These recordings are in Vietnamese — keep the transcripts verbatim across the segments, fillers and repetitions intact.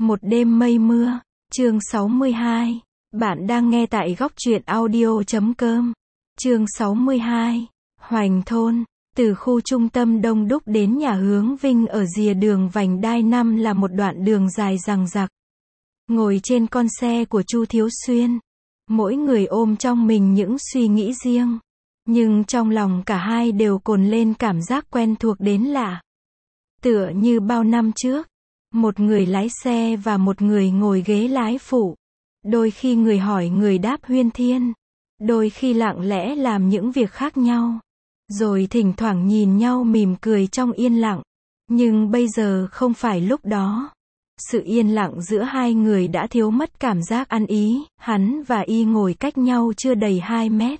Một đêm mây mưa, chương sáu mươi hai. Bạn đang nghe tại góc truyện audio chấm com. Chương sáu mươi hai. Hoành thôn. Từ khu trung tâm đông đúc đến nhà Hướng Vinh ở rìa đường vành đai năm là một đoạn đường dài dằng dặc. Ngồi trên con xe của Chu Thiếu Xuyên, mỗi người ôm trong mình những suy nghĩ riêng, nhưng trong lòng cả hai đều cồn lên cảm giác quen thuộc đến lạ. Tựa như bao năm trước, một người lái xe và một người ngồi ghế lái phụ. Đôi khi người hỏi người đáp huyên thuyên, đôi khi lặng lẽ làm những việc khác nhau, rồi thỉnh thoảng nhìn nhau mỉm cười trong yên lặng. Nhưng bây giờ không phải lúc đó. Sự yên lặng giữa hai người đã thiếu mất cảm giác ăn ý, hắn và y ngồi cách nhau chưa đầy hai mét.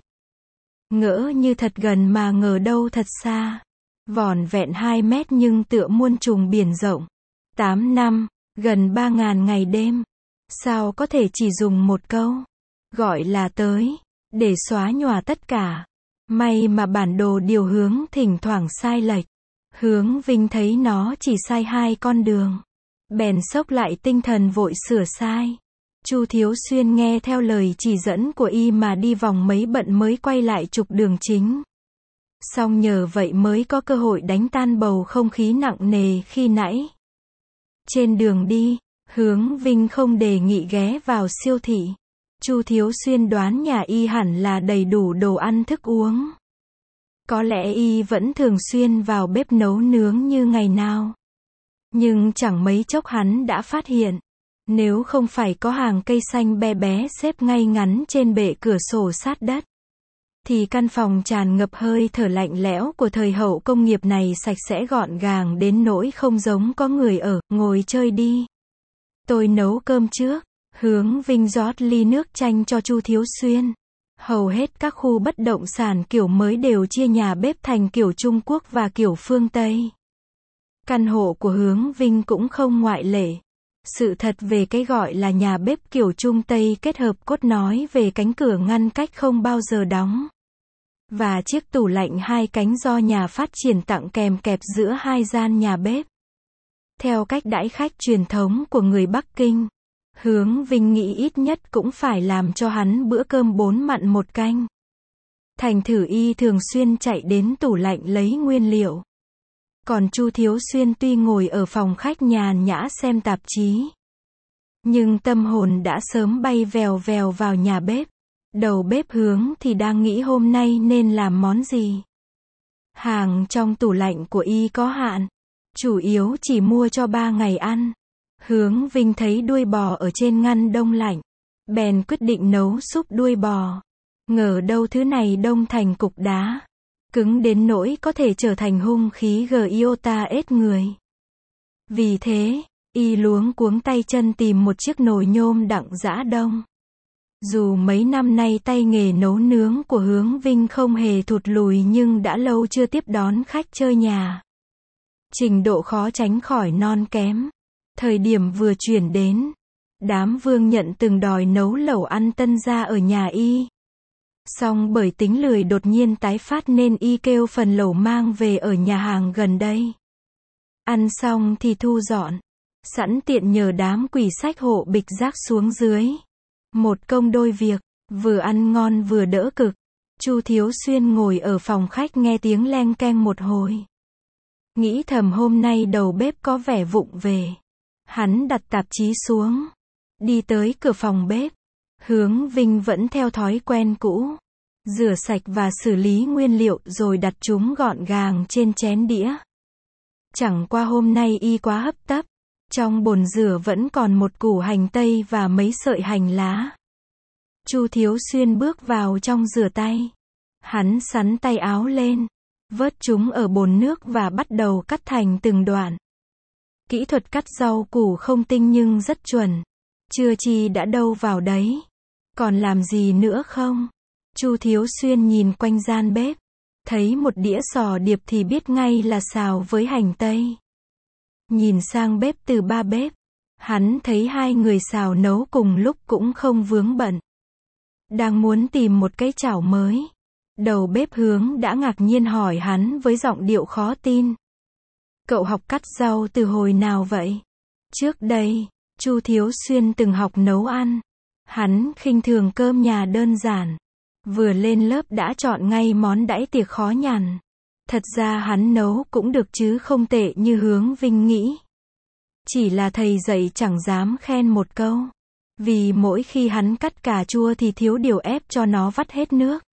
Ngỡ như thật gần mà ngờ đâu thật xa. Vỏn vẹn hai mét nhưng tựa muôn trùng biển rộng. Tám năm, gần ba ngàn ngày đêm. Sao có thể chỉ dùng một câu, gọi là tới, để xóa nhòa tất cả. May mà bản đồ điều hướng thỉnh thoảng sai lệch. Hướng Vinh thấy nó chỉ sai hai con đường, bèn xốc lại tinh thần vội sửa sai. Chu Thiếu Xuyên nghe theo lời chỉ dẫn của y mà đi vòng mấy bận mới quay lại trục đường chính. Song nhờ vậy mới có cơ hội đánh tan bầu không khí nặng nề khi nãy. Trên đường đi, Hướng Vinh không đề nghị ghé vào siêu thị. Chu Thiếu Xuyên đoán nhà y hẳn là đầy đủ đồ ăn thức uống. Có lẽ y vẫn thường xuyên vào bếp nấu nướng như ngày nào. Nhưng chẳng mấy chốc hắn đã phát hiện, nếu không phải có hàng cây xanh be bé xếp ngay ngắn trên bệ cửa sổ sát đất, thì căn phòng tràn ngập hơi thở lạnh lẽo của thời hậu công nghiệp này sạch sẽ gọn gàng đến nỗi không giống có người ở. Ngồi chơi đi, tôi nấu cơm trước. Hướng Vinh rót ly nước chanh cho Chu Thiếu Xuyên. Hầu hết các khu bất động sản kiểu mới đều chia nhà bếp thành kiểu Trung Quốc và kiểu phương Tây. Căn hộ của Hướng Vinh cũng không ngoại lệ. Sự thật về cái gọi là nhà bếp kiểu Trung Tây kết hợp cốt nói về cánh cửa ngăn cách không bao giờ đóng, và chiếc tủ lạnh hai cánh do nhà phát triển tặng kèm kẹp giữa hai gian nhà bếp. Theo cách đãi khách truyền thống của người Bắc Kinh, Hướng Vinh nghĩ ít nhất cũng phải làm cho hắn bữa cơm bốn mặn một canh. Thành thử y thường xuyên chạy đến tủ lạnh lấy nguyên liệu. Còn Chu Thiếu Xuyên tuy ngồi ở phòng khách nhàn nhã xem tạp chí, nhưng tâm hồn đã sớm bay vèo vèo vào nhà bếp. Đầu bếp Hướng thì đang nghĩ hôm nay nên làm món gì. Hàng trong tủ lạnh của y có hạn, chủ yếu chỉ mua cho ba ngày ăn. Hướng Vinh thấy đuôi bò ở trên ngăn đông lạnh, bèn quyết định nấu súp đuôi bò. Ngờ đâu thứ này đông thành cục đá, cứng đến nỗi có thể trở thành hung khí giota ết người. Vì thế, y luống cuống tay chân tìm một chiếc nồi nhôm đặng giã đông. Dù mấy năm nay tay nghề nấu nướng của Hướng Vinh không hề thụt lùi nhưng đã lâu chưa tiếp đón khách chơi nhà. Trình độ khó tránh khỏi non kém. Thời điểm vừa chuyển đến, đám Vương Nhận từng đòi nấu lẩu ăn tân gia ở nhà y. Song bởi tính lười đột nhiên tái phát nên y kêu phần lẩu mang về ở nhà hàng gần đây. Ăn xong thì thu dọn, sẵn tiện nhờ đám quỷ sách hộ bịch rác xuống dưới. Một công đôi việc, vừa ăn ngon vừa đỡ cực. Chu Thiếu Xuyên ngồi ở phòng khách nghe tiếng leng keng một hồi. Nghĩ thầm hôm nay đầu bếp có vẻ vụng về. Hắn đặt tạp chí xuống, đi tới cửa phòng bếp. Hướng Vinh vẫn theo thói quen cũ, rửa sạch và xử lý nguyên liệu rồi đặt chúng gọn gàng trên chén đĩa. Chẳng qua hôm nay y quá hấp tấp, trong bồn rửa vẫn còn một củ hành tây và mấy sợi hành lá. Chu Thiếu Xuyên bước vào trong rửa tay. Hắn xắn tay áo lên, vớt chúng ở bồn nước và bắt đầu cắt thành từng đoạn. Kỹ thuật cắt rau củ không tinh nhưng rất chuẩn. Chưa chi đã đâu vào đấy. Còn làm gì nữa không? Chu Thiếu Xuyên nhìn quanh gian bếp, thấy một đĩa sò điệp thì biết ngay là xào với hành tây. Nhìn sang bếp từ ba bếp, hắn thấy hai người xào nấu cùng lúc cũng không vướng bận. Đang muốn tìm một cái chảo mới, đầu bếp Hướng đã ngạc nhiên hỏi hắn với giọng điệu khó tin. Cậu học cắt rau từ hồi nào vậy? Trước đây, Chu Thiếu Xuyên từng học nấu ăn. Hắn khinh thường cơm nhà đơn giản. Vừa lên lớp đã chọn ngay món đãi tiệc khó nhằn. Thật ra hắn nấu cũng được chứ không tệ như Hướng Vinh nghĩ. Chỉ là thầy dạy chẳng dám khen một câu. Vì mỗi khi hắn cắt cà chua thì thiếu điều ép cho nó vắt hết nước.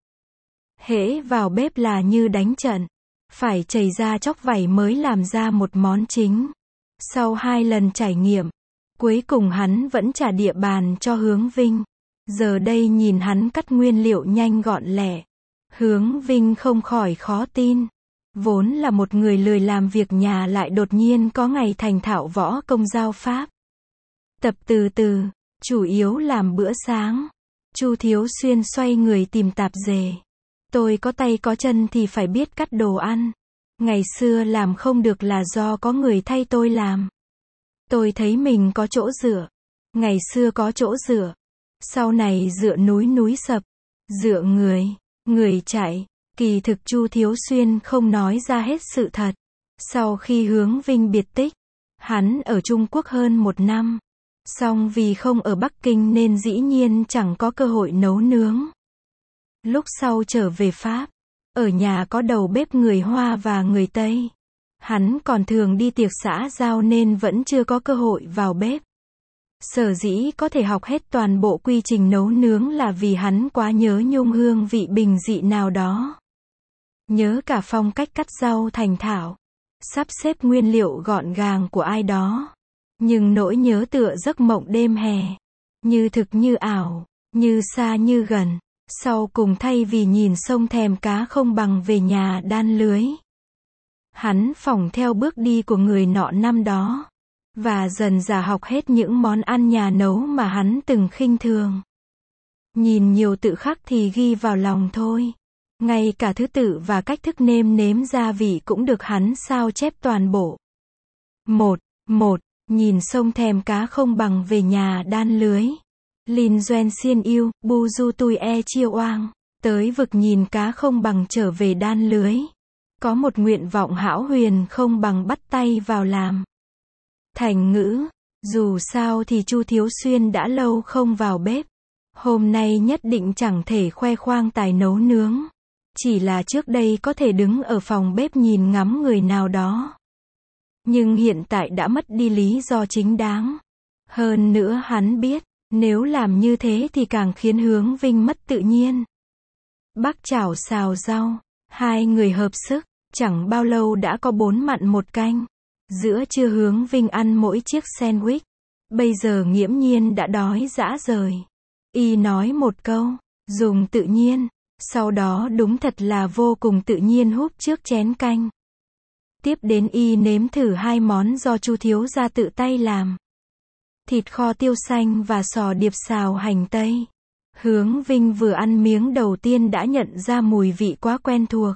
Hễ vào bếp là như đánh trận. Phải chảy ra chóc vảy mới làm ra một món chính. Sau hai lần trải nghiệm, cuối cùng hắn vẫn trả địa bàn cho Hướng Vinh. Giờ đây nhìn hắn cắt nguyên liệu nhanh gọn lẹ. Hướng Vinh không khỏi khó tin. Vốn là một người lười làm việc nhà lại đột nhiên có ngày thành thạo võ công giao pháp. Tập từ từ, chủ yếu làm bữa sáng. Chu Thiếu Xuyên xoay người tìm tạp dề. Tôi có tay có chân thì phải biết cắt đồ ăn. Ngày xưa làm không được là do có người thay tôi làm. Tôi thấy mình có chỗ dựa. Ngày xưa có chỗ dựa. Sau này dựa núi núi sập. Dựa người, người chạy. Kỳ thực Chu Thiếu Xuyên không nói ra hết sự thật. Sau khi Hướng Vinh biệt tích, hắn ở Trung Quốc hơn một năm. Song vì không ở Bắc Kinh nên dĩ nhiên chẳng có cơ hội nấu nướng. Lúc sau trở về Pháp, ở nhà có đầu bếp người Hoa và người Tây. Hắn còn thường đi tiệc xã giao nên vẫn chưa có cơ hội vào bếp. Sở dĩ có thể học hết toàn bộ quy trình nấu nướng là vì hắn quá nhớ nhung hương vị bình dị nào đó. Nhớ cả phong cách cắt rau thành thạo, sắp xếp nguyên liệu gọn gàng của ai đó. Nhưng nỗi nhớ tựa giấc mộng đêm hè. Như thực như ảo, như xa như gần. Sau cùng thay vì nhìn sông thèm cá không bằng về nhà đan lưới. Hắn phỏng theo bước đi của người nọ năm đó. Và dần dà học hết những món ăn nhà nấu mà hắn từng khinh thường. Nhìn nhiều tự khắc thì ghi vào lòng thôi. Ngay cả thứ tự và cách thức nêm nếm gia vị cũng được hắn sao chép toàn bộ. Một, một, nhìn sông thèm cá không bằng về nhà đan lưới. Lin Doen Xiên Yêu, Bu Du Tui E Chiêu Oang. Tới vực nhìn cá không bằng trở về đan lưới. Có một nguyện vọng hão huyền không bằng bắt tay vào làm. Thành ngữ, dù sao thì Chu Thiếu Xuyên đã lâu không vào bếp. Hôm nay nhất định chẳng thể khoe khoang tài nấu nướng. Chỉ là trước đây có thể đứng ở phòng bếp nhìn ngắm người nào đó. Nhưng hiện tại đã mất đi lý do chính đáng. Hơn nữa hắn biết, nếu làm như thế thì càng khiến Hướng Vinh mất tự nhiên. Bác chảo xào rau, hai người hợp sức, chẳng bao lâu đã có bốn mặn một canh. Giữa trưa Hướng Vinh ăn mỗi chiếc sandwich. Bây giờ nghiễm nhiên đã đói rã rời. Y nói một câu, dùng tự nhiên. Sau đó đúng thật là vô cùng tự nhiên húp trước chén canh. Tiếp đến y nếm thử hai món do Chu thiếu gia tự tay làm. Thịt kho tiêu xanh và sò điệp xào hành tây. Hướng Vinh vừa ăn miếng đầu tiên đã nhận ra mùi vị quá quen thuộc.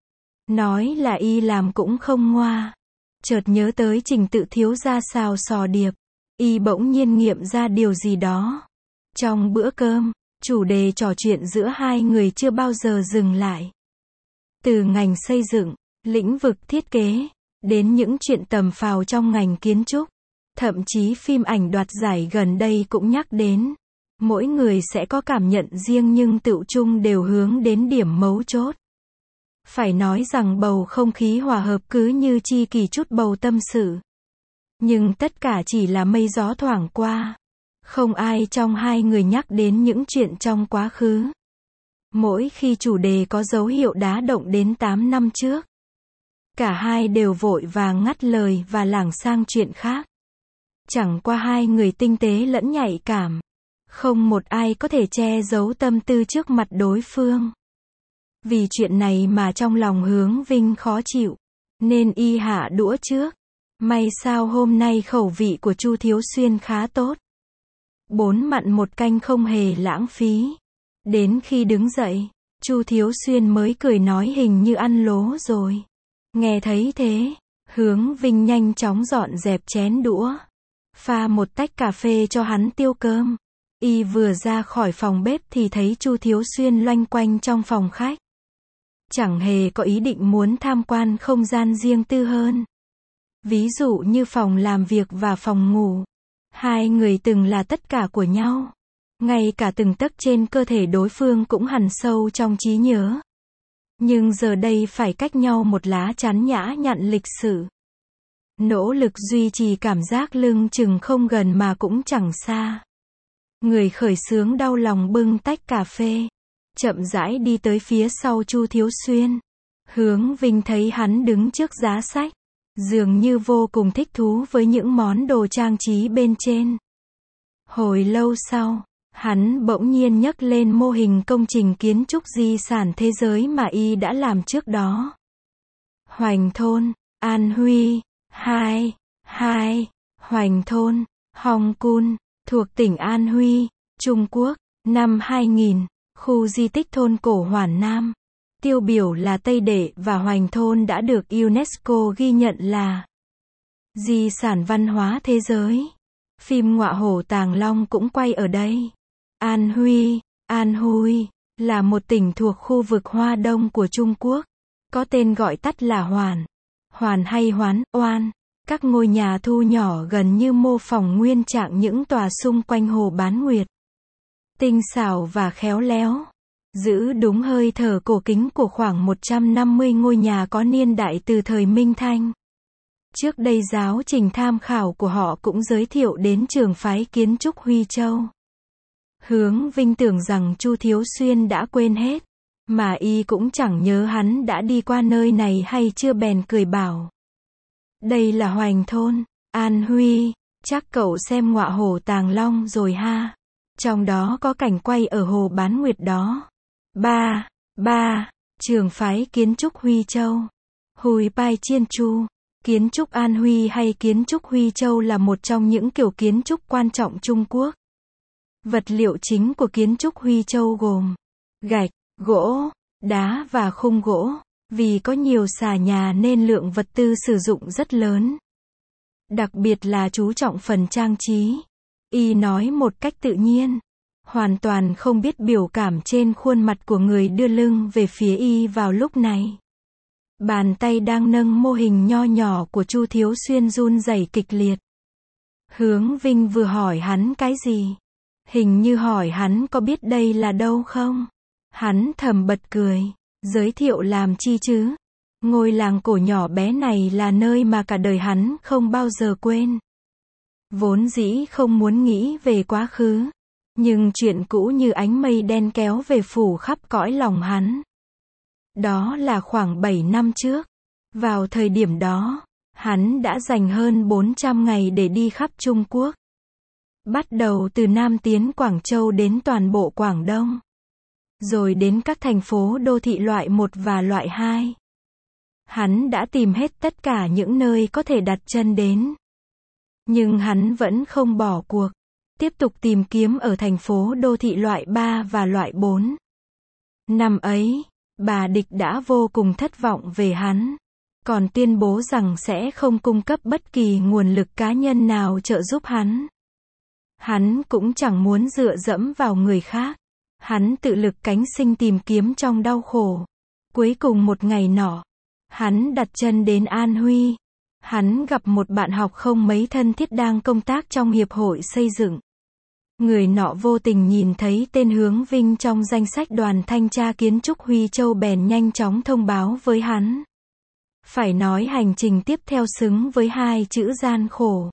Nói là y làm cũng không ngoa. Chợt nhớ tới trình tự thiếu gia xào sò điệp. Y bỗng nhiên nghiệm ra điều gì đó. Trong bữa cơm, chủ đề trò chuyện giữa hai người chưa bao giờ dừng lại. Từ ngành xây dựng, lĩnh vực thiết kế, đến những chuyện tầm phào trong ngành kiến trúc. Thậm chí phim ảnh đoạt giải gần đây cũng nhắc đến. Mỗi người sẽ có cảm nhận riêng nhưng tựu chung đều hướng đến điểm mấu chốt. Phải nói rằng bầu không khí hòa hợp cứ như chi kỳ chút bầu tâm sự. Nhưng tất cả chỉ là mây gió thoảng qua. Không ai trong hai người nhắc đến những chuyện trong quá khứ. Mỗi khi chủ đề có dấu hiệu đá động đến tám năm trước, cả hai đều vội vàng ngắt lời và lảng sang chuyện khác. Chẳng qua hai người tinh tế lẫn nhạy cảm. Không một ai có thể che giấu tâm tư trước mặt đối phương. Vì chuyện này mà trong lòng Hướng Vinh khó chịu. Nên y hạ đũa trước. May sao hôm nay khẩu vị của Chu Thiếu Xuyên khá tốt. Bốn mặn một canh không hề lãng phí. Đến khi đứng dậy, Chu Thiếu Xuyên mới cười nói hình như ăn lố rồi. Nghe thấy thế, Hướng Vinh nhanh chóng dọn dẹp chén đũa. Pha một tách cà phê cho hắn tiêu cơm. Y vừa ra khỏi phòng bếp thì thấy Chu Thiếu Xuyên loanh quanh trong phòng khách. Chẳng hề có ý định muốn tham quan không gian riêng tư hơn. Ví dụ như phòng làm việc và phòng ngủ. Hai người từng là tất cả của nhau. Ngay cả từng tấc trên cơ thể đối phương cũng hằn sâu trong trí nhớ. Nhưng giờ đây phải cách nhau một lá chắn nhã nhặn lịch sử. Nỗ lực duy trì cảm giác lưng chừng không gần mà cũng chẳng xa. Người khởi xướng đau lòng bưng tách cà phê, chậm rãi đi tới phía sau Chu Thiếu Xuyên. Hướng Vinh thấy hắn đứng trước giá sách, dường như vô cùng thích thú với những món đồ trang trí bên trên. Hồi lâu sau, hắn bỗng nhiên nhấc lên mô hình công trình kiến trúc di sản thế giới mà y đã làm trước đó. Hoành thôn, An Huy, hai, hai, Hoành thôn, Hong Kun, thuộc tỉnh An Huy, Trung Quốc, năm hai nghìn, khu di tích thôn cổ Hoàn Nam. Tiêu biểu là Tây Đệ và Hoành thôn đã được UNESCO ghi nhận là di sản văn hóa thế giới. Phim Ngọa Hổ Tàng Long cũng quay ở đây. An Huy, An Huy, là một tỉnh thuộc khu vực Hoa Đông của Trung Quốc. Có tên gọi tắt là Hoàn. Hoàn hay Hoán, Oan. Các ngôi nhà thu nhỏ gần như mô phỏng nguyên trạng những tòa xung quanh hồ Bán Nguyệt. Tinh xảo và khéo léo. Giữ đúng hơi thở cổ kính của khoảng một trăm năm mươi ngôi nhà có niên đại từ thời Minh Thanh. Trước đây giáo trình tham khảo của họ cũng giới thiệu đến trường phái kiến trúc Huy Châu. Hướng Vinh tưởng rằng Chu Thiếu Xuyên đã quên hết, mà y cũng chẳng nhớ hắn đã đi qua nơi này hay chưa, bèn cười bảo. Đây là Hoành thôn, An Huy, chắc cậu xem Ngọa Hổ Tàng Long rồi ha. Trong đó có cảnh quay ở hồ Bán Nguyệt đó. Ba, ba, trường phái kiến trúc Huy Châu. Hùi Pai Chiên Chu. Kiến trúc An Huy hay kiến trúc Huy Châu là một trong những kiểu kiến trúc quan trọng Trung Quốc. Vật liệu chính của kiến trúc Huy Châu gồm gạch, gỗ, đá và khung gỗ. Vì có nhiều xà nhà nên lượng vật tư sử dụng rất lớn. Đặc biệt là chú trọng phần trang trí. Y nói một cách tự nhiên, hoàn toàn không biết biểu cảm trên khuôn mặt của người đưa lưng về phía y vào lúc này. Bàn tay đang nâng mô hình nho nhỏ của Chu Thiếu Xuyên run rẩy kịch liệt. Hướng Vinh vừa hỏi hắn cái gì? Hình như hỏi hắn có biết đây là đâu không? Hắn thầm bật cười. Giới thiệu làm chi chứ? Ngôi làng cổ nhỏ bé này là nơi mà cả đời hắn không bao giờ quên. Vốn dĩ không muốn nghĩ về quá khứ, nhưng chuyện cũ như ánh mây đen kéo về phủ khắp cõi lòng hắn. Đó là khoảng bảy năm trước. Vào thời điểm đó, hắn đã dành hơn bốn trăm ngày để đi khắp Trung Quốc. Bắt đầu từ Nam tiến Quảng Châu đến toàn bộ Quảng Đông. Rồi đến các thành phố đô thị loại một và loại hai. Hắn đã tìm hết tất cả những nơi có thể đặt chân đến. Nhưng hắn vẫn không bỏ cuộc. Tiếp tục tìm kiếm ở thành phố đô thị loại ba và loại bốn. Năm ấy, bà Địch đã vô cùng thất vọng về hắn. Còn tuyên bố rằng sẽ không cung cấp bất kỳ nguồn lực cá nhân nào trợ giúp hắn. Hắn cũng chẳng muốn dựa dẫm vào người khác. Hắn tự lực cánh sinh tìm kiếm trong đau khổ. Cuối cùng một ngày nọ, hắn đặt chân đến An Huy. Hắn gặp một bạn học không mấy thân thiết đang công tác trong hiệp hội xây dựng. Người nọ vô tình nhìn thấy tên Hướng Vinh trong danh sách đoàn thanh tra kiến trúc Huy Châu bèn nhanh chóng thông báo với hắn. Phải nói hành trình tiếp theo xứng với hai chữ gian khổ.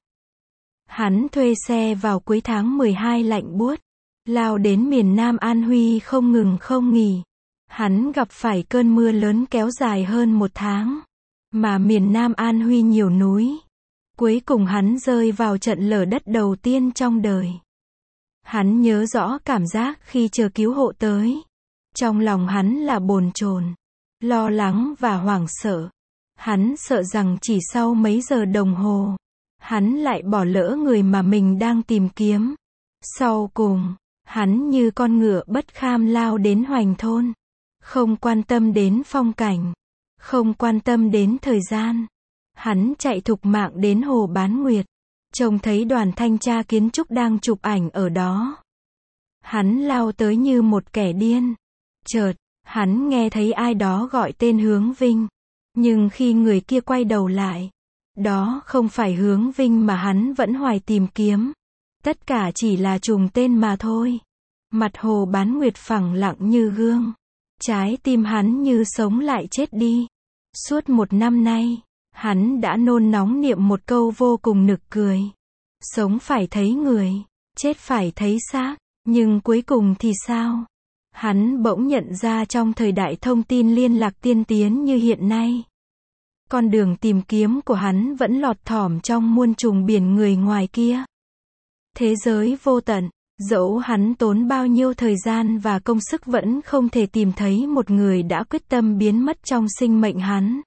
Hắn thuê xe vào cuối tháng mười hai lạnh buốt, lao đến miền Nam An Huy không ngừng không nghỉ. Hắn gặp phải cơn mưa lớn kéo dài hơn một tháng. Mà miền Nam An Huy nhiều núi. Cuối cùng hắn rơi vào trận lở đất đầu tiên trong đời. Hắn nhớ rõ cảm giác khi chờ cứu hộ tới. Trong lòng hắn là bồn chồn, lo lắng và hoảng sợ. Hắn sợ rằng chỉ sau mấy giờ đồng hồ, hắn lại bỏ lỡ người mà mình đang tìm kiếm. Sau cùng, hắn như con ngựa bất kham lao đến Hoành thôn. Không quan tâm đến phong cảnh. Không quan tâm đến thời gian. Hắn chạy thục mạng đến hồ Bán Nguyệt. Trông thấy đoàn thanh tra kiến trúc đang chụp ảnh ở đó. Hắn lao tới như một kẻ điên. Chợt, hắn nghe thấy ai đó gọi tên Hướng Vinh. Nhưng khi người kia quay đầu lại, đó không phải Hướng Vinh mà hắn vẫn hoài tìm kiếm. Tất cả chỉ là trùng tên mà thôi. Mặt Hồ Bán Nguyệt phẳng lặng như gương. Trái tim hắn như sống lại chết đi. Suốt một năm nay, hắn đã nôn nóng niệm một câu vô cùng nực cười. Sống phải thấy người, chết phải thấy xác. Nhưng cuối cùng thì sao? Hắn bỗng nhận ra trong thời đại thông tin liên lạc tiên tiến như hiện nay, con đường tìm kiếm của hắn vẫn lọt thỏm trong muôn trùng biển người ngoài kia. Thế giới vô tận, dẫu hắn tốn bao nhiêu thời gian và công sức vẫn không thể tìm thấy một người đã quyết tâm biến mất trong sinh mệnh hắn.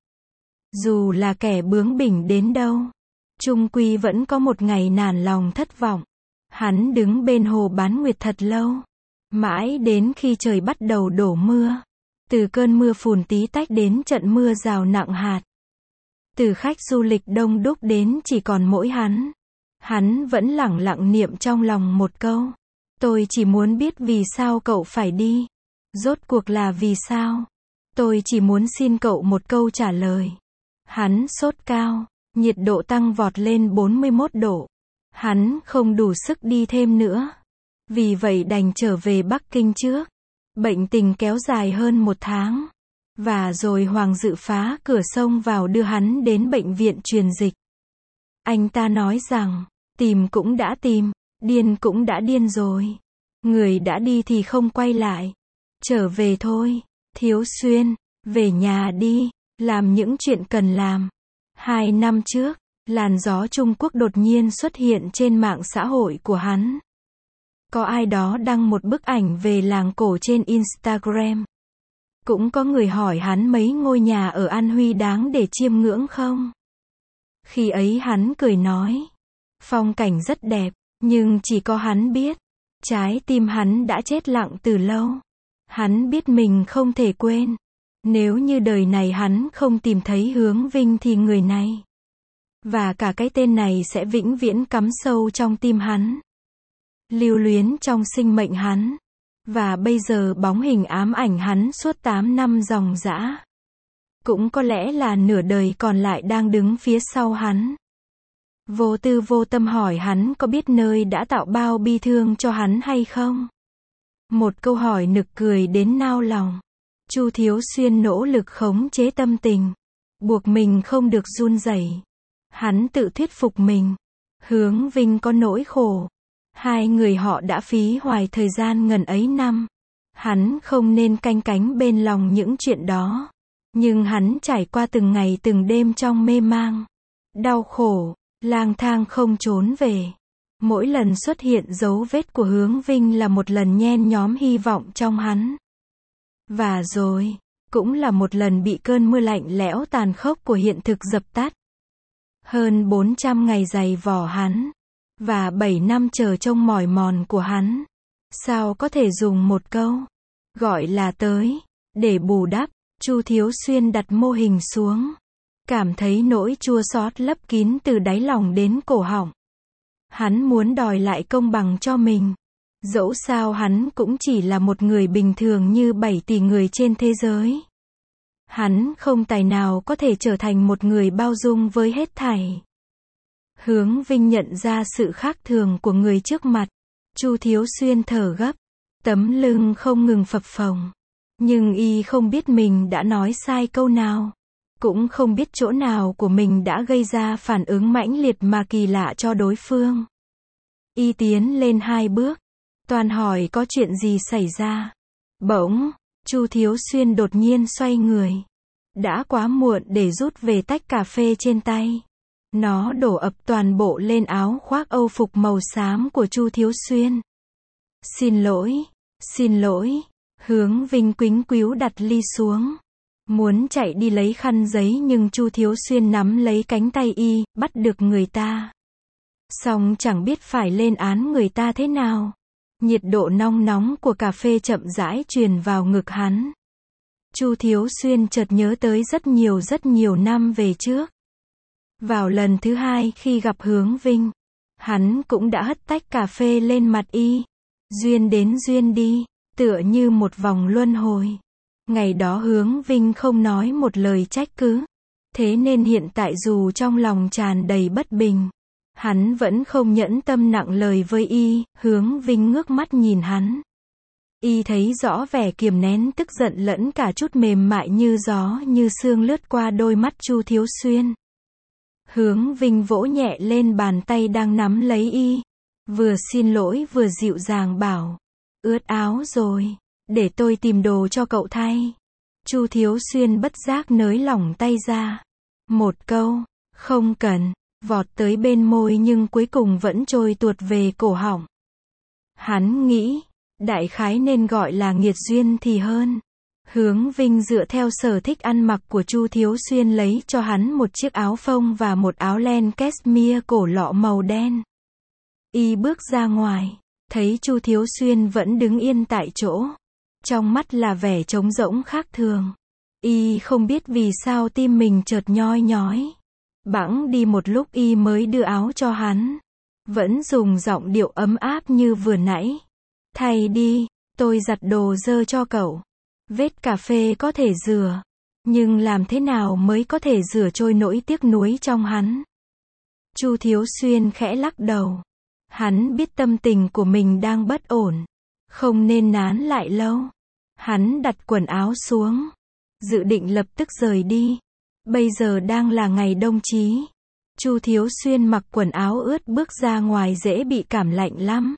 Dù là kẻ bướng bỉnh đến đâu, chung quy vẫn có một ngày nản lòng thất vọng. Hắn đứng bên Hồ Bán Nguyệt thật lâu. Mãi đến khi trời bắt đầu đổ mưa. Từ cơn mưa phùn tí tách đến trận mưa rào nặng hạt. Từ khách du lịch đông đúc đến chỉ còn mỗi hắn. Hắn vẫn lẳng lặng niệm trong lòng một câu. Tôi chỉ muốn biết vì sao cậu phải đi. Rốt cuộc là vì sao? Tôi chỉ muốn xin cậu một câu trả lời. Hắn sốt cao. Nhiệt độ tăng vọt lên bốn mươi mốt độ. Hắn không đủ sức đi thêm nữa. Vì vậy đành trở về Bắc Kinh trước. Bệnh tình kéo dài hơn một tháng. Và rồi Hoàng Dự phá cửa sông vào đưa hắn đến bệnh viện truyền dịch. Anh ta nói rằng, tìm cũng đã tìm, điên cũng đã điên rồi. Người đã đi thì không quay lại. Trở về thôi, Thiếu Xuyên, về nhà đi, làm những chuyện cần làm. Hai năm trước, làn gió Trung Quốc đột nhiên xuất hiện trên mạng xã hội của hắn. Có ai đó đăng một bức ảnh về làng cổ trên Instagram. Cũng có người hỏi hắn mấy ngôi nhà ở An Huy đáng để chiêm ngưỡng không? Khi ấy hắn cười nói, phong cảnh rất đẹp, nhưng chỉ có hắn biết. Trái tim hắn đã chết lặng từ lâu. Hắn biết mình không thể quên. Nếu như đời này hắn không tìm thấy Hướng Vinh thì người này và cả cái tên này sẽ vĩnh viễn cắm sâu trong tim hắn, lưu luyến trong sinh mệnh hắn. Và bây giờ bóng hình ám ảnh hắn suốt tám năm dòng dã. Cũng có lẽ là nửa đời còn lại đang đứng phía sau hắn. Vô tư vô tâm hỏi hắn có biết nơi đã tạo bao bi thương cho hắn hay không? Một câu hỏi nực cười đến nao lòng. Chu Thiếu Xuyên nỗ lực khống chế tâm tình, buộc mình không được run rẩy. Hắn tự thuyết phục mình. Hướng Vinh có nỗi khổ. Hai người họ đã phí hoài thời gian ngần ấy năm. Hắn không nên canh cánh bên lòng những chuyện đó. Nhưng hắn trải qua từng ngày từng đêm trong mê mang, đau khổ, lang thang không trốn về. Mỗi lần xuất hiện dấu vết của Hướng Vinh là một lần nhen nhóm hy vọng trong hắn. Và rồi, cũng là một lần bị cơn mưa lạnh lẽo tàn khốc của hiện thực dập tắt. Hơn bốn trăm ngày dày vò hắn, và bảy năm chờ trông mỏi mòn của hắn. Sao có thể dùng một câu, gọi là tới, để bù đắp. Chu Thiếu Xuyên đặt mô hình xuống. Cảm thấy nỗi chua xót lấp kín từ đáy lòng đến cổ họng. Hắn muốn đòi lại công bằng cho mình. Dẫu sao hắn cũng chỉ là một người bình thường như bảy tỷ người trên thế giới. Hắn không tài nào có thể trở thành một người bao dung với hết thảy. Hướng Vinh nhận ra sự khác thường của người trước mặt. Chu Thiếu Xuyên thở gấp. Tấm lưng không ngừng phập phồng. Nhưng y không biết mình đã nói sai câu nào. Cũng không biết chỗ nào của mình đã gây ra phản ứng mãnh liệt mà kỳ lạ cho đối phương. Y tiến lên hai bước. Toàn hỏi có chuyện gì xảy ra. Bỗng, Chu Thiếu Xuyên đột nhiên xoay người. Đã quá muộn để rút về tách cà phê trên tay. Nó đổ ập toàn bộ lên áo khoác âu phục màu xám của Chu Thiếu Xuyên. Xin lỗi, xin lỗi. Hướng Vinh quĩnh quíu đặt ly xuống. Muốn chạy đi lấy khăn giấy nhưng Chu Thiếu Xuyên nắm lấy cánh tay y, bắt được người ta. Xong chẳng biết phải lên án người ta thế nào. Nhiệt độ nóng nóng của cà phê chậm rãi truyền vào ngực hắn. Chu Thiếu Xuyên chợt nhớ tới rất nhiều rất nhiều năm về trước. Vào lần thứ hai khi gặp Hướng Vinh, hắn cũng đã hất tách cà phê lên mặt y. Duyên đến duyên đi, tựa như một vòng luân hồi. Ngày đó Hướng Vinh không nói một lời trách cứ. Thế nên hiện tại dù trong lòng tràn đầy bất bình, Hắn vẫn không nhẫn tâm nặng lời với y, Hướng Vinh ngước mắt nhìn hắn. Y thấy rõ vẻ kiềm nén tức giận lẫn cả chút mềm mại như gió như sương lướt qua đôi mắt Chu Thiếu Xuyên. Hướng Vinh vỗ nhẹ lên bàn tay đang nắm lấy y, vừa xin lỗi vừa dịu dàng bảo, ướt áo rồi, để tôi tìm đồ cho cậu thay. Chu Thiếu Xuyên bất giác nới lỏng tay ra. Một câu, không cần, vọt tới bên môi nhưng cuối cùng vẫn trôi tuột về cổ họng. Hắn nghĩ, đại khái nên gọi là nghiệt duyên thì hơn. Hướng Vinh dựa theo sở thích ăn mặc của Chu Thiếu Xuyên lấy cho hắn một chiếc áo phông và một áo len cashmere cổ lọ màu đen. Y bước ra ngoài, thấy Chu Thiếu Xuyên vẫn đứng yên tại chỗ. Trong mắt là vẻ trống rỗng khác thường. Y không biết vì sao tim mình chợt nhoi nhói. Bẵng đi một lúc y mới đưa áo cho hắn. Vẫn dùng giọng điệu ấm áp như vừa nãy. Thay đi, tôi giặt đồ dơ cho cậu. Vết cà phê có thể rửa, nhưng làm thế nào mới có thể rửa trôi nỗi tiếc nuối trong hắn. Chu Thiếu Xuyên khẽ lắc đầu. Hắn biết tâm tình của mình đang bất ổn, không nên nán lại lâu. Hắn đặt quần áo xuống, dự định lập tức rời đi. Bây giờ đang là ngày đông chí. Chu Thiếu Xuyên mặc quần áo ướt bước ra ngoài dễ bị cảm lạnh lắm.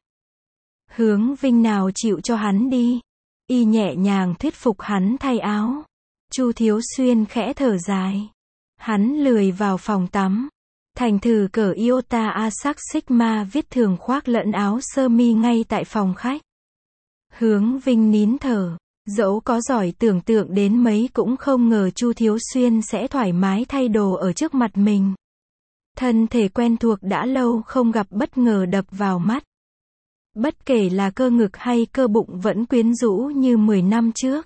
Hướng Vinh nào chịu cho hắn đi. Y nhẹ nhàng thuyết phục hắn thay áo. Chu Thiếu Xuyên khẽ thở dài. Hắn lười vào phòng tắm. Thành thử cởi Iota Asac Sigma viết thường khoác lẫn áo sơ mi ngay tại phòng khách. Hướng Vinh nín thở. Dẫu có giỏi tưởng tượng đến mấy cũng không ngờ Chu Thiếu Xuyên sẽ thoải mái thay đồ ở trước mặt mình. Thân thể quen thuộc đã lâu không gặp bất ngờ đập vào mắt. Bất kể là cơ ngực hay cơ bụng vẫn quyến rũ như mười năm trước.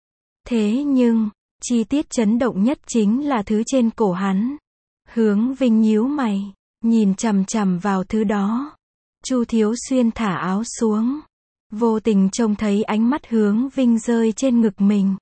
Thế nhưng, chi tiết chấn động nhất chính là thứ trên cổ hắn. Hướng Vinh nhíu mày, nhìn chằm chằm vào thứ đó. Chu Thiếu Xuyên thả áo xuống. Vô tình trông thấy ánh mắt Hướng Vinh rơi trên ngực mình.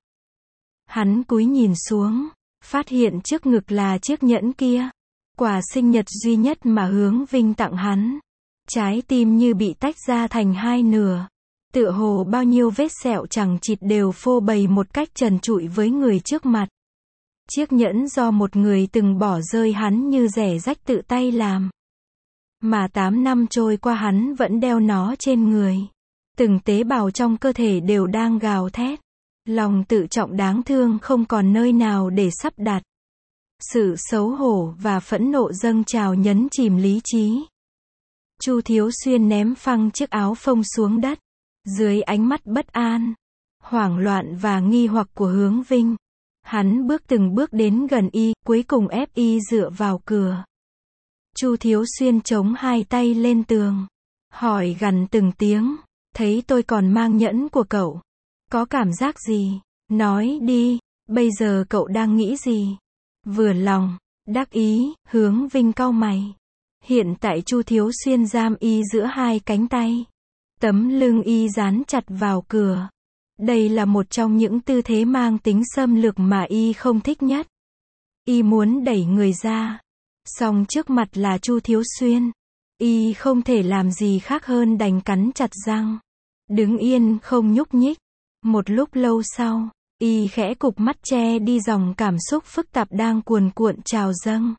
Hắn cúi nhìn xuống, phát hiện trước ngực là chiếc nhẫn kia. Quà sinh nhật duy nhất mà Hướng Vinh tặng hắn. Trái tim như bị tách ra thành hai nửa. Tựa hồ bao nhiêu vết sẹo chẳng chịt đều phô bày một cách trần trụi với người trước mặt. Chiếc nhẫn do một người từng bỏ rơi hắn như rẻ rách tự tay làm. Mà tám năm trôi qua hắn vẫn đeo nó trên người. Từng tế bào trong cơ thể đều đang gào thét. Lòng tự trọng đáng thương không còn nơi nào để sắp đặt. Sự xấu hổ và phẫn nộ dâng trào nhấn chìm lý trí. Chu Thiếu Xuyên ném phăng chiếc áo phông xuống đất. Dưới ánh mắt bất an, hoảng loạn và nghi hoặc của Hướng Vinh, hắn bước từng bước đến gần y, cuối cùng ép y dựa vào cửa. Chu Thiếu Xuyên chống hai tay lên tường, hỏi gằn từng tiếng, thấy tôi còn mang nhẫn của cậu, có cảm giác gì? Nói đi, bây giờ cậu đang nghĩ gì? Vừa lòng, đắc ý, Hướng Vinh cau mày. Hiện tại Chu Thiếu Xuyên giam y giữa hai cánh tay. Tấm lưng y dán chặt vào cửa. Đây là một trong những tư thế mang tính xâm lược mà y không thích nhất. Y muốn đẩy người ra. Song trước mặt là Chu Thiếu Xuyên. Y không thể làm gì khác hơn đành cắn chặt răng. Đứng yên không nhúc nhích. Một lúc lâu sau, y khẽ cụp mắt che đi dòng cảm xúc phức tạp đang cuồn cuộn trào dâng.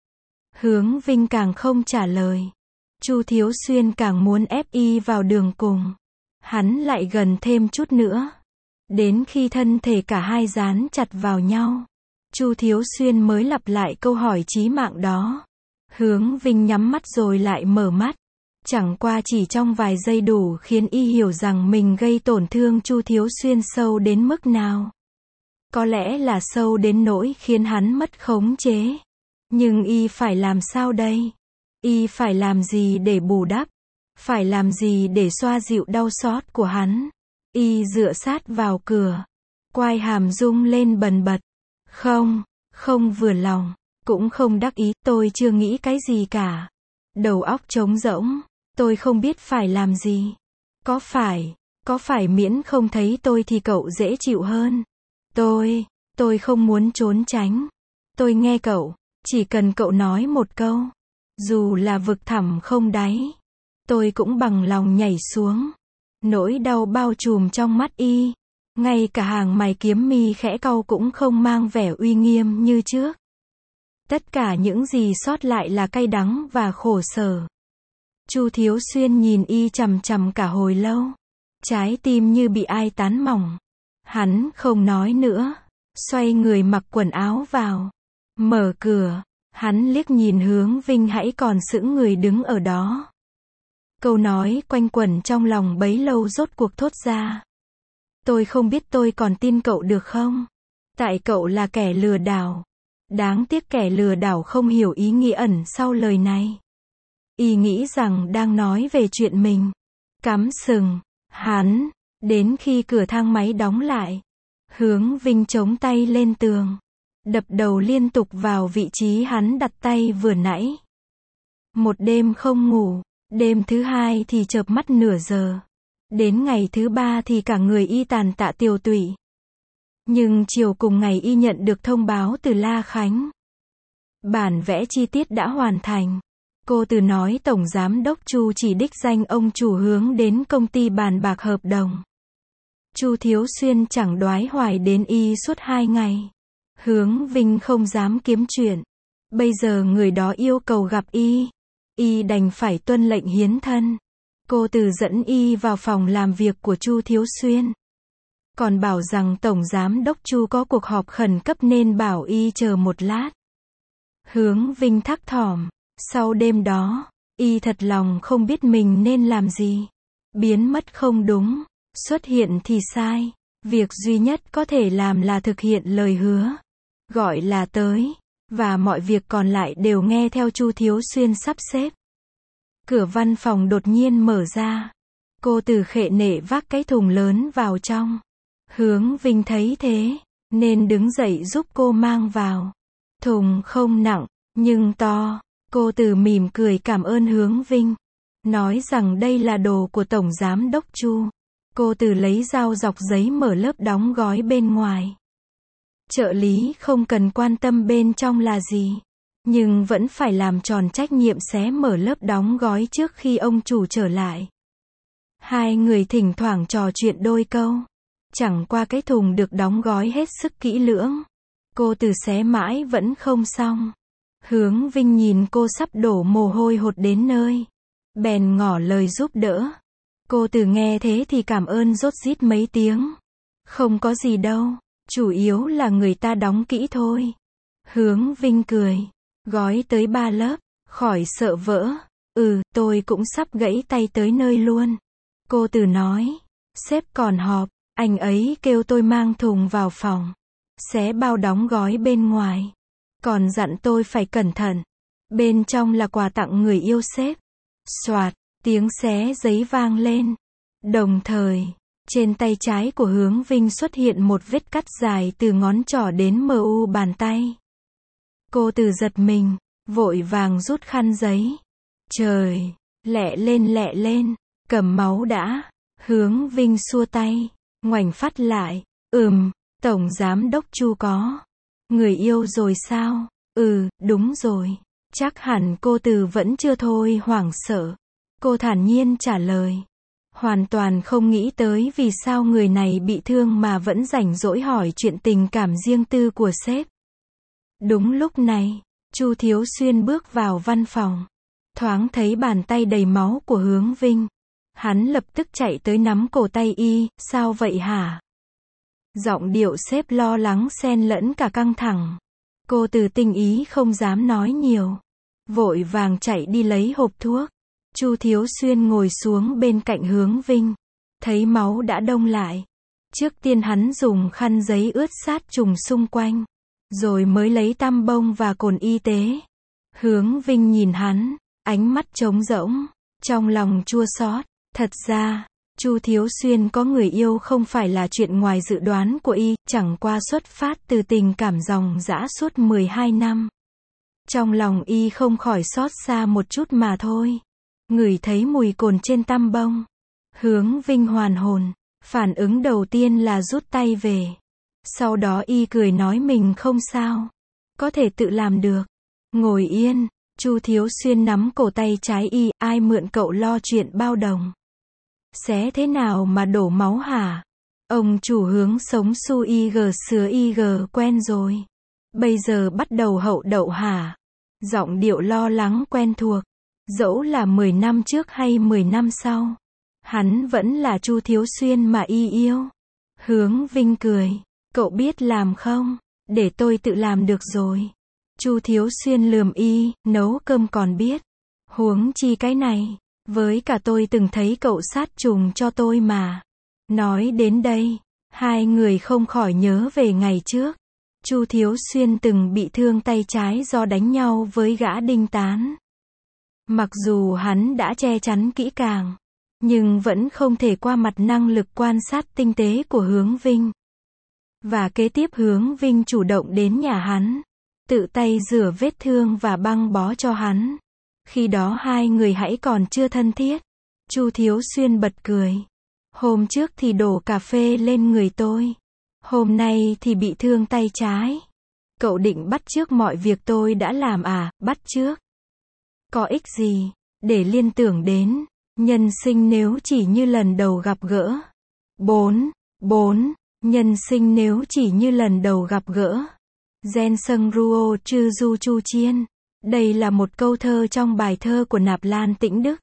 Hướng Vinh càng không trả lời. Chu Thiếu Xuyên càng muốn ép y vào đường cùng. Hắn lại gần thêm chút nữa. Đến khi thân thể cả hai dán chặt vào nhau, Chu Thiếu Xuyên mới lặp lại câu hỏi chí mạng đó. Hướng Vinh nhắm mắt rồi lại mở mắt. Chẳng qua chỉ trong vài giây đủ khiến y hiểu rằng mình gây tổn thương Chu Thiếu Xuyên sâu đến mức nào. Có lẽ là sâu đến nỗi khiến hắn mất khống chế. Nhưng y phải làm sao đây? Y phải làm gì để bù đắp? Phải làm gì để xoa dịu đau xót của hắn? Y dựa sát vào cửa. Quai hàm rung lên bần bật. Không, không vừa lòng, cũng không đắc ý, tôi chưa nghĩ cái gì cả. Đầu óc trống rỗng, tôi không biết phải làm gì. Có phải, có phải miễn không thấy tôi thì cậu dễ chịu hơn? Tôi, tôi không muốn trốn tránh. Tôi nghe cậu, chỉ cần cậu nói một câu. Dù là vực thẳm không đáy, tôi cũng bằng lòng nhảy xuống. Nỗi đau bao trùm trong mắt y, ngay cả hàng mày kiếm mi khẽ cau cũng không mang vẻ uy nghiêm như trước. Tất cả những gì sót lại là cay đắng và khổ sở. Chu Thiếu Xuyên nhìn y chằm chằm cả hồi lâu. Trái tim như bị ai tán mỏng. Hắn không nói nữa. Xoay người mặc quần áo vào. Mở cửa. Hắn liếc nhìn Hướng Vinh hãy còn sững người đứng ở đó. Câu nói quanh quẩn trong lòng bấy lâu rốt cuộc thốt ra. Tôi không biết tôi còn tin cậu được không? Tại cậu là kẻ lừa đảo. Đáng tiếc kẻ lừa đảo không hiểu ý nghĩa ẩn sau lời này. Y nghĩ rằng đang nói về chuyện mình. Cắm sừng. Hắn. Đến khi cửa thang máy đóng lại. Hướng Vinh chống tay lên tường. Đập đầu liên tục vào vị trí hắn đặt tay vừa nãy. Một đêm không ngủ. Đêm thứ hai thì chợp mắt nửa giờ. Đến ngày thứ ba thì cả người y tàn tạ tiều tụy. Nhưng chiều cùng ngày y nhận được thông báo từ La Khánh. Bản vẽ chi tiết đã hoàn thành. Cô Từ nói Tổng Giám đốc Chu chỉ đích danh ông chủ hướng đến công ty bàn bạc hợp đồng. Chu Thiếu Xuyên chẳng đoái hoài đến y suốt hai ngày. Hướng Vinh không dám kiếm chuyện. Bây giờ người đó yêu cầu gặp y. Y đành phải tuân lệnh hiến thân. Cô Từ dẫn y vào phòng làm việc của Chu Thiếu Xuyên. Còn bảo rằng Tổng Giám đốc Chu có cuộc họp khẩn cấp nên bảo y chờ một lát. Hướng Vinh thắc thỏm. Sau đêm đó, y thật lòng không biết mình nên làm gì. Biến mất không đúng, xuất hiện thì sai. Việc duy nhất có thể làm là thực hiện lời hứa. Gọi là tới. Và mọi việc còn lại đều nghe theo Chu Thiếu Xuyên sắp xếp. Cửa văn phòng đột nhiên mở ra. Cô Từ khệ nệ vác cái thùng lớn vào trong. Hướng Vinh thấy thế, nên đứng dậy giúp cô mang vào. Thùng không nặng, nhưng to. Cô Từ mỉm cười cảm ơn Hướng Vinh. Nói rằng đây là đồ của Tổng Giám đốc Chu. Cô Từ lấy dao dọc giấy mở lớp đóng gói bên ngoài. Trợ lý không cần quan tâm bên trong là gì. Nhưng vẫn phải làm tròn trách nhiệm xé mở lớp đóng gói trước khi ông chủ trở lại. Hai người thỉnh thoảng trò chuyện đôi câu. Chẳng qua cái thùng được đóng gói hết sức kỹ lưỡng. Cô Từ xé mãi vẫn không xong. Hướng Vinh nhìn cô sắp đổ mồ hôi hột đến nơi. Bèn ngỏ lời giúp đỡ. Cô Từ nghe thế thì cảm ơn rốt rít mấy tiếng. Không có gì đâu. Chủ yếu là người ta đóng kỹ thôi. Hướng Vinh cười. Gói tới ba lớp. Khỏi sợ vỡ. Ừ, tôi cũng sắp gãy tay tới nơi luôn. Cô Từ nói. Sếp còn họp. Anh ấy kêu tôi mang thùng vào phòng. Xé bao đóng gói bên ngoài. Còn dặn tôi phải cẩn thận. Bên trong là quà tặng người yêu sếp. Soạt, tiếng xé giấy vang lên. Đồng thời, trên tay trái của Hướng Vinh xuất hiện một vết cắt dài từ ngón trỏ đến mu bàn tay. Cô Từ giật mình, vội vàng rút khăn giấy. Trời, lẹ lên lẹ lên, cầm máu đã. Hướng Vinh xua tay, ngoảnh phát lại. Ừm, Tổng Giám đốc Chu có người yêu rồi sao? Ừ, đúng rồi. Chắc hẳn cô Từ vẫn chưa thôi hoảng sợ. Cô thản nhiên trả lời. Hoàn toàn không nghĩ tới vì sao người này bị thương mà vẫn rảnh rỗi hỏi chuyện tình cảm riêng tư của sếp. Đúng lúc này, Chu Thiếu Xuyên bước vào văn phòng. Thoáng thấy bàn tay đầy máu của Hướng Vinh. Hắn lập tức chạy tới nắm cổ tay y. Sao vậy hả? Giọng điệu sếp lo lắng xen lẫn cả căng thẳng. Cô Từ tinh ý không dám nói nhiều. Vội vàng chạy đi lấy hộp thuốc. Chu Thiếu Xuyên ngồi xuống bên cạnh Hướng Vinh. Thấy máu đã đông lại. Trước tiên hắn dùng khăn giấy ướt sát trùng xung quanh. Rồi mới lấy tăm bông và cồn y tế. Hướng Vinh nhìn hắn. Ánh mắt trống rỗng. Trong lòng chua xót. Thật ra, Chu Thiếu Xuyên có người yêu không phải là chuyện ngoài dự đoán của y, chẳng qua xuất phát từ tình cảm ròng rã suốt mười hai năm. Trong lòng y không khỏi xót xa một chút mà thôi. Ngửi thấy mùi cồn trên tăm bông. Hướng Vinh hoàn hồn. Phản ứng đầu tiên là rút tay về. Sau đó y cười nói mình không sao. Có thể tự làm được. Ngồi yên. Chu Thiếu Xuyên nắm cổ tay trái y, ai mượn cậu lo chuyện bao đồng? Xé thế nào mà đổ máu hả? Ông chủ hướng sống su y g sứa y g quen rồi. Bây giờ bắt đầu hậu đậu hả? Giọng điệu lo lắng quen thuộc. Dẫu là mười năm trước hay mười năm sau, hắn vẫn là Chu Thiếu Xuyên mà y yêu. Hướng Vinh cười. Cậu biết làm không? Để tôi tự làm được rồi. Chu Thiếu Xuyên lườm y, nấu cơm còn biết. Huống chi cái này. Với cả tôi từng thấy cậu sát trùng cho tôi mà. Nói đến đây, hai người không khỏi nhớ về ngày trước. Chu Thiếu Xuyên từng bị thương tay trái do đánh nhau với gã Đinh Tán. Mặc dù hắn đã che chắn kỹ càng, nhưng vẫn không thể qua mặt năng lực quan sát tinh tế của Hướng Vinh. Và kế tiếp Hướng Vinh chủ động đến nhà hắn, tự tay rửa vết thương và băng bó cho hắn. Khi đó hai người hãy còn chưa thân thiết. Chu Thiếu Xuyên bật cười. Hôm trước thì đổ cà phê lên người tôi. Hôm nay thì bị thương tay trái. Cậu định bắt chước mọi việc tôi đã làm à, bắt chước? Có ích gì, để liên tưởng đến, nhân sinh nếu chỉ như lần đầu gặp gỡ. bốn. bốn. Nhân sinh nếu chỉ như lần đầu gặp gỡ. Gen Sâng Ruo Chư Du Chu Chiên. Đây là một câu thơ trong bài thơ của Nạp Lan Tĩnh Đức.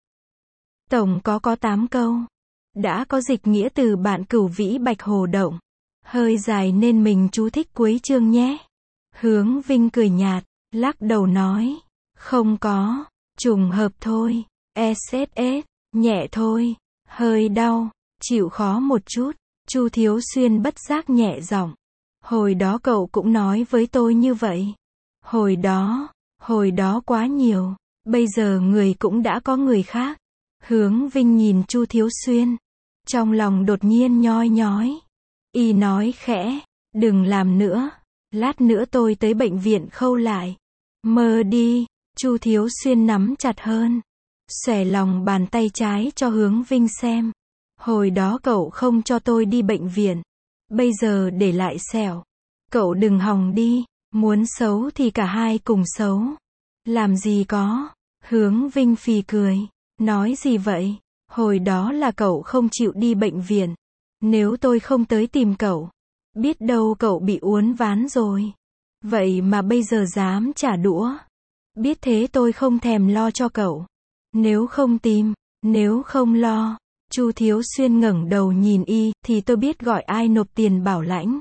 Tổng có có tám câu. Đã có dịch nghĩa từ bạn Cửu Vĩ Bạch Hồ Động. Hơi dài nên mình chú thích cuối chương nhé. Hướng Vinh cười nhạt, lắc đầu nói. Không có, trùng hợp thôi. ét ét ét, nhẹ thôi. Hơi đau, chịu khó một chút. Chu Thiếu Xuyên bất giác nhẹ giọng. Hồi đó cậu cũng nói với tôi như vậy. Hồi đó, hồi đó quá nhiều. Bây giờ người cũng đã có người khác. Hướng Vinh nhìn Chu Thiếu Xuyên. Trong lòng đột nhiên nhoi nhói. Y nói khẽ, đừng làm nữa. Lát nữa tôi tới bệnh viện khâu lại. Mơ đi. Chu Thiếu Xuyên nắm chặt hơn. Xòe lòng bàn tay trái cho Hướng Vinh xem. Hồi đó cậu không cho tôi đi bệnh viện. Bây giờ để lại sẹo. Cậu đừng hòng đi. Muốn xấu thì cả hai cùng xấu. Làm gì có. Hướng Vinh phì cười. Nói gì vậy? Hồi đó là cậu không chịu đi bệnh viện. Nếu tôi không tới tìm cậu, biết đâu cậu bị uốn ván rồi. Vậy mà bây giờ dám trả đũa. Biết thế tôi không thèm lo cho cậu. Nếu không tìm, nếu không lo. Chu Thiếu Xuyên ngẩng đầu nhìn y, thì tôi biết gọi ai nộp tiền bảo lãnh.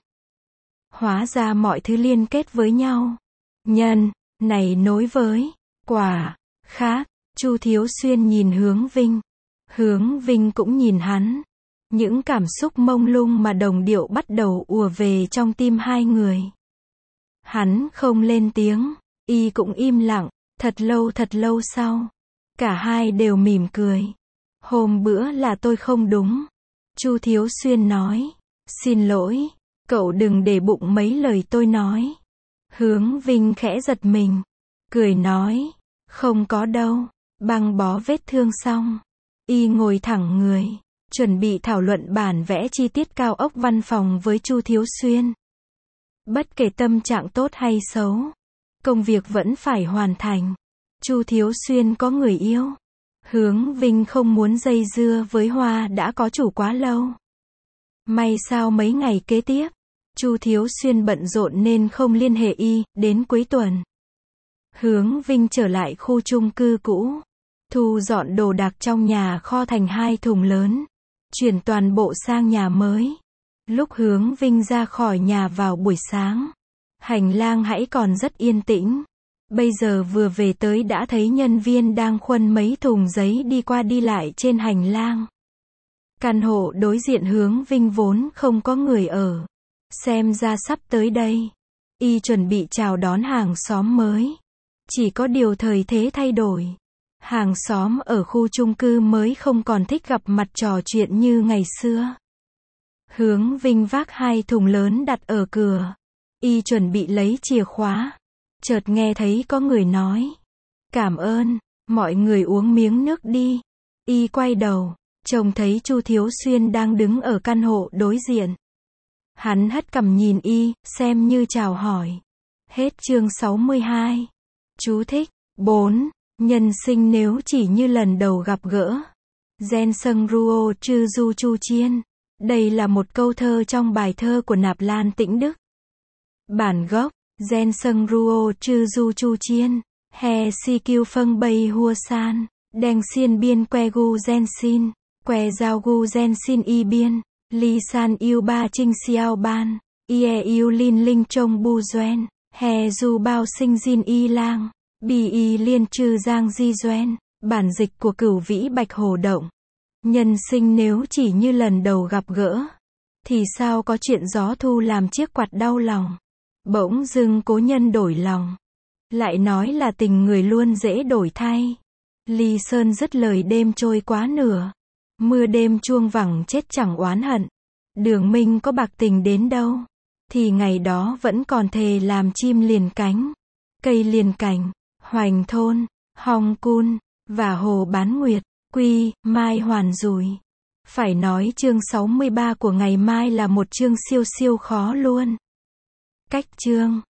Hóa ra mọi thứ liên kết với nhau. Nhân, này nối với, quả, khác. Chu Thiếu Xuyên nhìn Hướng Vinh. Hướng Vinh cũng nhìn hắn. Những cảm xúc mông lung mà đồng điệu bắt đầu ùa về trong tim hai người. Hắn không lên tiếng, y cũng im lặng, thật lâu thật lâu sau. Cả hai đều mỉm cười. Hôm bữa là tôi không đúng. Chu Thiếu Xuyên nói. Xin lỗi, cậu đừng để bụng mấy lời tôi nói. Hướng Vinh khẽ giật mình. Cười nói. Không có đâu. Băng bó vết thương xong. Y ngồi thẳng người. Chuẩn bị thảo luận bản vẽ chi tiết cao ốc văn phòng với Chu Thiếu Xuyên. Bất kể tâm trạng tốt hay xấu, công việc vẫn phải hoàn thành. Chu Thiếu Xuyên có người yêu. Hướng Vinh không muốn dây dưa với Hoa đã có chủ quá lâu. May sao mấy ngày kế tiếp, Chu Thiếu Xuyên bận rộn nên không liên hệ y. Đến cuối tuần, Hướng Vinh trở lại khu chung cư cũ, thu dọn đồ đạc trong nhà kho thành hai thùng lớn, chuyển toàn bộ sang nhà mới. Lúc Hướng Vinh ra khỏi nhà vào buổi sáng, hành lang hãy còn rất yên tĩnh. Bây giờ vừa về tới đã thấy nhân viên đang khuân mấy thùng giấy đi qua đi lại trên hành lang. Căn hộ đối diện Hướng Vinh vốn không có người ở. Xem ra sắp tới đây, y chuẩn bị chào đón hàng xóm mới. Chỉ có điều thời thế thay đổi. Hàng xóm ở khu chung cư mới không còn thích gặp mặt trò chuyện như ngày xưa. Hướng Vinh vác hai thùng lớn đặt ở cửa. Y chuẩn bị lấy chìa khóa. Chợt nghe thấy có người nói. Cảm ơn, mọi người uống miếng nước đi. Y quay đầu, trông thấy Chu Thiếu Xuyên đang đứng ở căn hộ đối diện. Hắn hất cằm nhìn y, xem như chào hỏi. Hết chương sáu mươi hai. Chú thích. bốn. Nhân sinh nếu chỉ như lần đầu gặp gỡ. Gen Sâng Ruo Chư Du Chu Chiên. Đây là một câu thơ trong bài thơ của Nạp Lan Tĩnh Đức. Bản gốc, Gen Sâng Ruo Chư Du Chu Chiên. He si kiêu phân bay hua san. Đen xiên biên que gu gen xin. Que giao gu gen xin y biên. Li san yêu ba trinh xiao ban. Ie yêu lin linh trông bu doen. He du bao sinh jin y lang. Bi y liên trừ giang di doen. Bản dịch của Cửu Vĩ Bạch Hồ Động. Nhân sinh nếu chỉ như lần đầu gặp gỡ, thì sao có chuyện gió thu làm chiếc quạt đau lòng. Bỗng dưng cố nhân đổi lòng. Lại nói là tình người luôn dễ đổi thay. Ly Sơn dứt lời đêm trôi quá nửa. Mưa đêm chuông vẳng chết chẳng oán hận. Đường Minh có bạc tình đến đâu, thì ngày đó vẫn còn thề làm chim liền cánh. Cây liền cành, Hoành Thôn, Hong Cun, và Hồ Bán Nguyệt, Quy, Mai Hoàn Rùi. Phải nói chương sáu mươi ba của ngày mai là một chương siêu siêu khó luôn. Cách chương